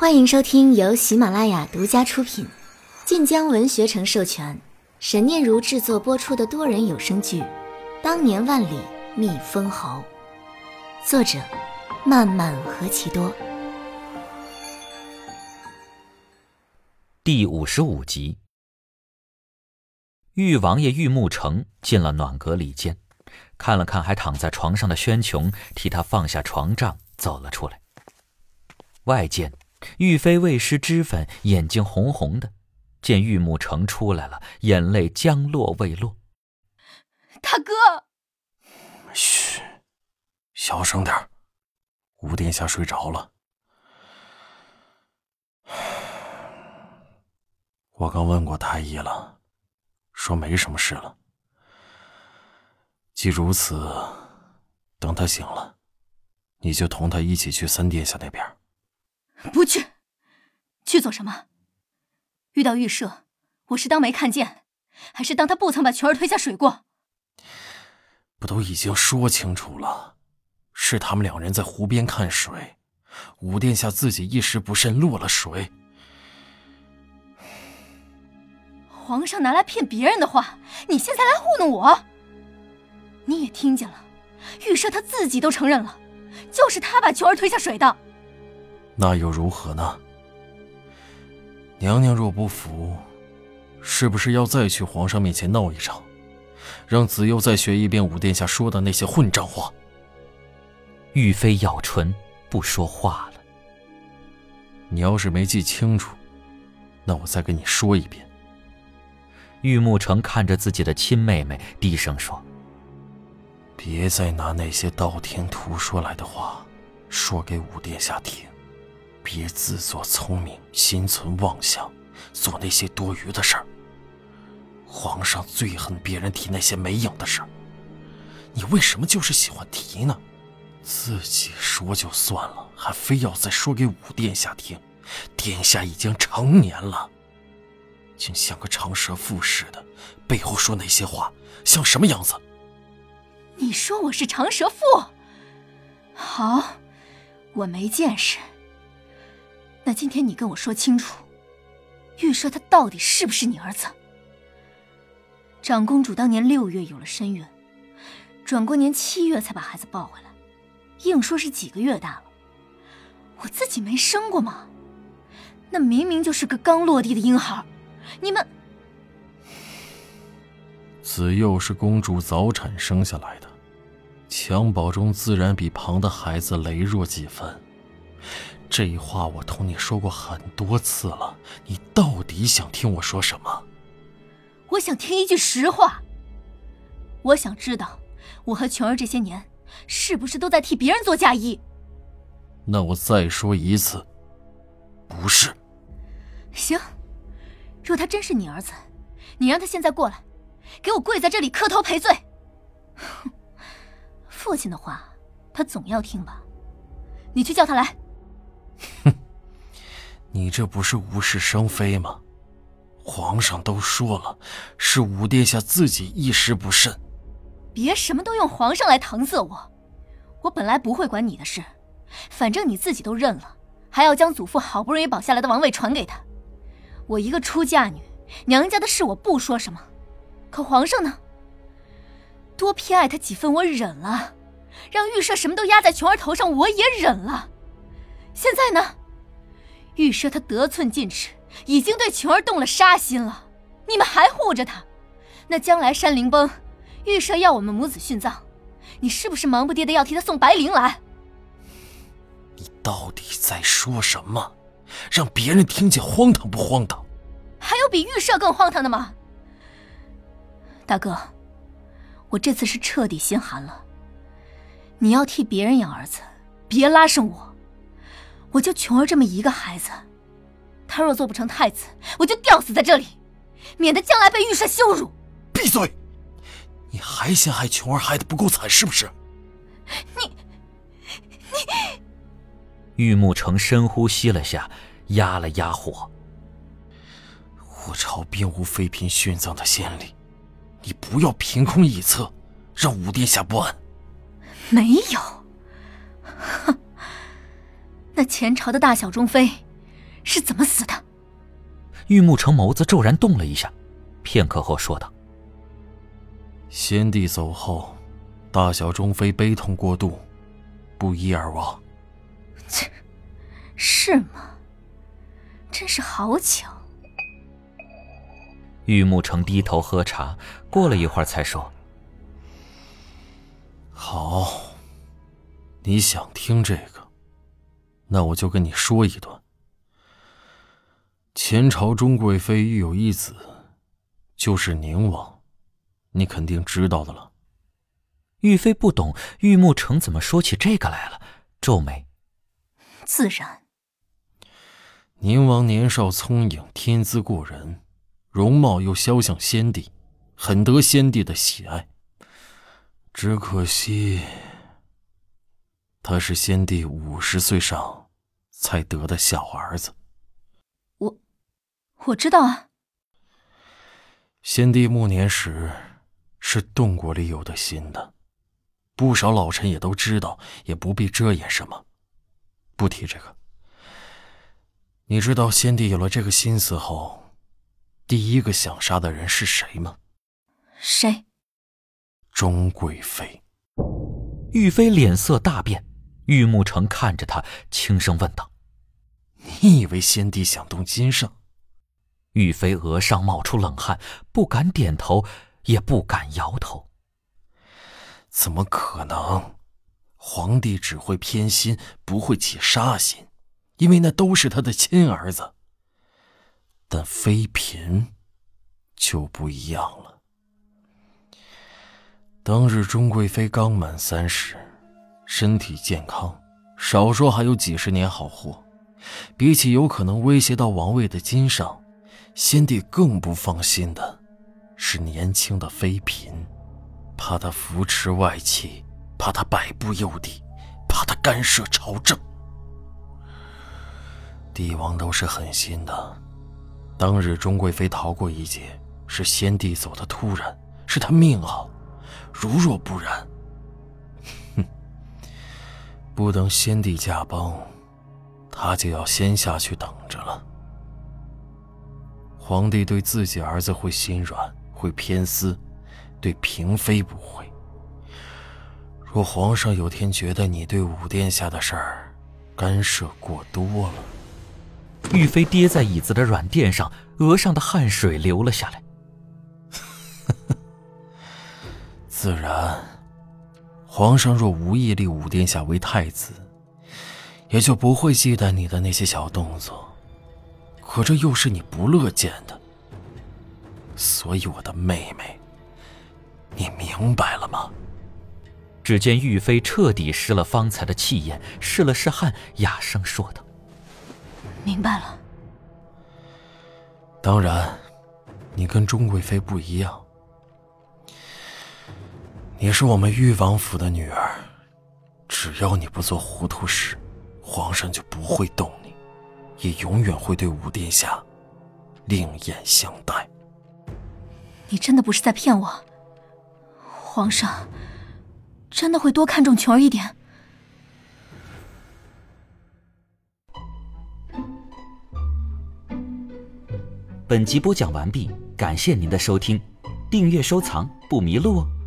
欢迎收听由喜马拉雅独家出品，晋江文学城授权，沈念如制作播出的多人有声剧《当年万里觅封侯》，作者漫漫何其多。 第55集。玉王爷玉木成进了暖阁里间，看了看还躺在床上的宣琼，替他放下床帐走了出来。外间玉妃未施脂粉，眼睛红红的，见玉木成出来了，眼泪将落未落。 大哥， 嘘，小声点，吴殿下睡着了。我刚问过太医了，说没什么事了。既如此，等他醒了，你就同他一起去三殿下那边。 不去，去做什么？遇到玉赦，我是当没看见，还是当他不曾把琼儿推下水过？ 不都已经说清楚了，是他们两人在湖边看水，吴殿下自己一时不慎落了水。 皇上拿来骗别人的话，你现在来糊弄我？你也听见了，玉赦他自己都承认了，就是他把琼儿推下水的。 那又如何呢？娘娘若不服，是不是要再去皇上面前闹一场，让子幼再学一遍武殿下说的那些混账话？ 玉妃咬唇不说话了。 你要是没记清楚，那我再跟你说一遍。 玉木成看着自己的亲妹妹，低声说： 别再拿那些道听途说来的话说给武殿下听，别自作聪明，心存妄想，做那些多余的事儿。皇上最恨别人提那些没影的事儿，你为什么就是喜欢提呢？自己说就算了，还非要再说给武殿下听。殿下已经成年了，竟像个长舌妇似的，背后说那些话，像什么样子？ 你说我是长舌妇？好，我没见识。那今天你跟我说清楚，玉赦他到底是不是你儿子？长公主当年6月有了身孕，转过年7月才把孩子抱回来，硬说是几个月大了。我自己没生过吗？那明明就是个刚落地的婴孩，你们…… 子幼是公主早产生下来的，襁褓中自然比旁的孩子羸弱几分。这话我同你说过很多次了，你到底想听我说什么？ 我想听一句实话。我想知道，我和琼儿这些年是不是都在替别人做嫁衣？ 那我再说一次，不是。 行，若他真是你儿子，你让他现在过来，给我跪在这里磕头赔罪。父亲的话他总要听吧，你去叫他来。 哼，你这不是无事生非吗？皇上都说了，是武殿下自己一时不慎。 别什么都用皇上来搪塞我，我本来不会管你的事，反正你自己都认了，还要将祖父好不容易保下来的王位传给他。我一个出嫁女，娘家的事我不说什么，可皇上呢？多偏爱他几分我忍了，让玉赦什么都压在琼儿头上我也忍了。现在呢，玉赦他得寸进尺，已经对琼儿动了杀心了，你们还护着他，那将来山灵崩，玉赦要我们母子殉葬，你是不是忙不迭的要替他送白灵来？ 你到底在说什么？让别人听见荒唐不荒唐？ 还有比玉赦更荒唐的吗？大哥，我这次是彻底心寒了。你要替别人养儿子，别拉上我。我就琼儿这么一个孩子，他若做不成太子，我就吊死在这里，免得将来被玉赦羞辱。 闭嘴！你还嫌害琼儿害得不够惨是不是？ 你玉木成深呼吸了下，压了压火。 我朝并无妃嫔殉葬的先例，你不要凭空臆测，让武殿下不安。 没有。哼，那前朝的大小中妃是怎么死的？ 玉木城眸子骤然动了一下，片刻后说道： 先帝走后，大小中妃悲痛过度，不医而亡。 是吗？真是好巧。 玉木城低头喝茶，过了一会儿才说： 好，你想听这个，那我就跟你说一段。前朝钟贵妃育有一子，就是宁王，你肯定知道的了。 玉妃不懂玉木城怎么说起这个来了，皱眉。 自然。 宁王年少聪颖，天资过人，容貌又肖像先帝，很得先帝的喜爱。只可惜，他是先帝50岁上才得的小儿子。 我知道啊。 先帝暮年时是动过李友的心的，不少老臣也都知道，也不必遮掩什么。不提这个。你知道先帝有了这个心思后，第一个想杀的人是谁吗？ 谁？ 钟贵妃。 玉妃脸色大变，玉木城看着她，轻声问道： 你以为先帝想动金上？ 玉妃额上冒出冷汗，不敢点头，也不敢摇头。 怎么可能？皇帝只会偏心，不会起杀心，因为那都是他的亲儿子。但妃嫔就不一样了。当日钟贵妃刚满30，身体健康，少说还有几十年好活。比起有可能威胁到王位的金上，先帝更不放心的是年轻的妃嫔，怕她扶持外戚，怕她摆布幼帝，怕她干涉朝政。帝王都是狠心的，当日钟贵妃逃过一劫，是先帝走得突然，是他命好，如若不然，不等先帝驾崩，他就要先下去等着了。皇帝对自己儿子会心软，会偏私，对嫔妃不会。若皇上有天觉得你对武殿下的事儿干涉过多了…… 玉妃跌在椅子的软垫上，额上的汗水流了下来。 自然，皇上若无意立武殿下为太子，也就不会忌惮你的那些小动作。可这又是你不乐见的，所以我的妹妹，你明白了吗？ 只见玉妃彻底失了方才的气焰，试了试汗，哑声说道： 明白了。 当然，你跟钟贵妃不一样，你是我们裕王府的女儿，只要你不做糊涂事，皇上就不会动你，也永远会对武殿下另眼相待。 你真的不是在骗我？皇上真的会多看重琼儿一点？ 本集播讲完毕，感谢您的收听，订阅收藏不迷路哦。